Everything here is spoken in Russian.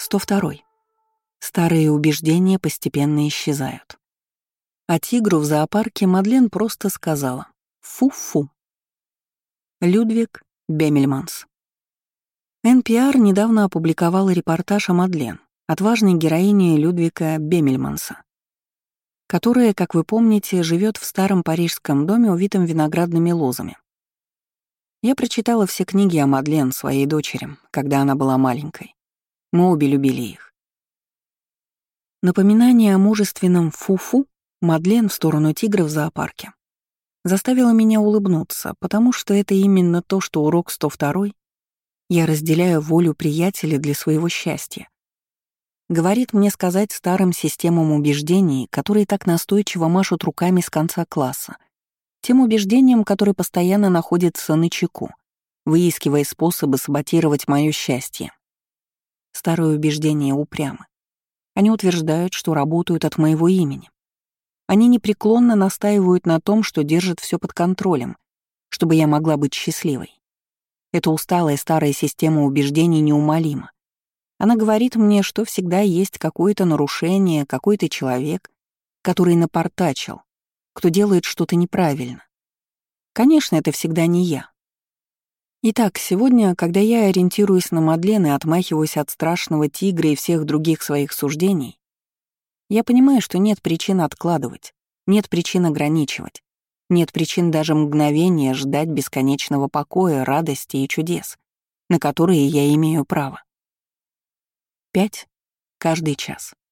102. Старые убеждения постепенно исчезают. А тигру в зоопарке Мадлен просто сказала «фу-фу». Людвиг Бемельманс. NPR недавно опубликовала репортаж о Мадлен, отважной героине Людвига Бемельманса, которая, как вы помните, живет в старом парижском доме, увитом виноградными лозами. Я прочитала все книги о Мадлен своей дочери, когда она была маленькой. Мы обе любили их. Напоминание о мужественном «фу-фу» Мадлен в сторону тигра в зоопарке заставило меня улыбнуться, потому что это именно то, что урок 102 «Я разделяю волю приятеля для своего счастья» говорит мне сказать старым системам убеждений, которые так настойчиво машут руками с конца класса, тем убеждениям, которые постоянно находятся начеку, выискивая способы саботировать моё счастье. Старые убеждения упрямы. Они утверждают, что работают от моего имени. Они непреклонно настаивают на том, что держат всё под контролем, чтобы я могла быть счастливой. Эта усталая старая система убеждений неумолима. Она говорит мне, что всегда есть какое-то нарушение, какой-то человек, который напортачил, кто делает что-то неправильно. Конечно, это всегда не я. Итак, сегодня, когда я ориентируюсь на Мадлен и отмахиваюсь от страшного тигра и всех других своих суждений, я понимаю, что нет причин откладывать, нет причин ограничивать, нет причин даже мгновения ждать бесконечного покоя, радости и чудес, на которые я имею право. 5 каждый час.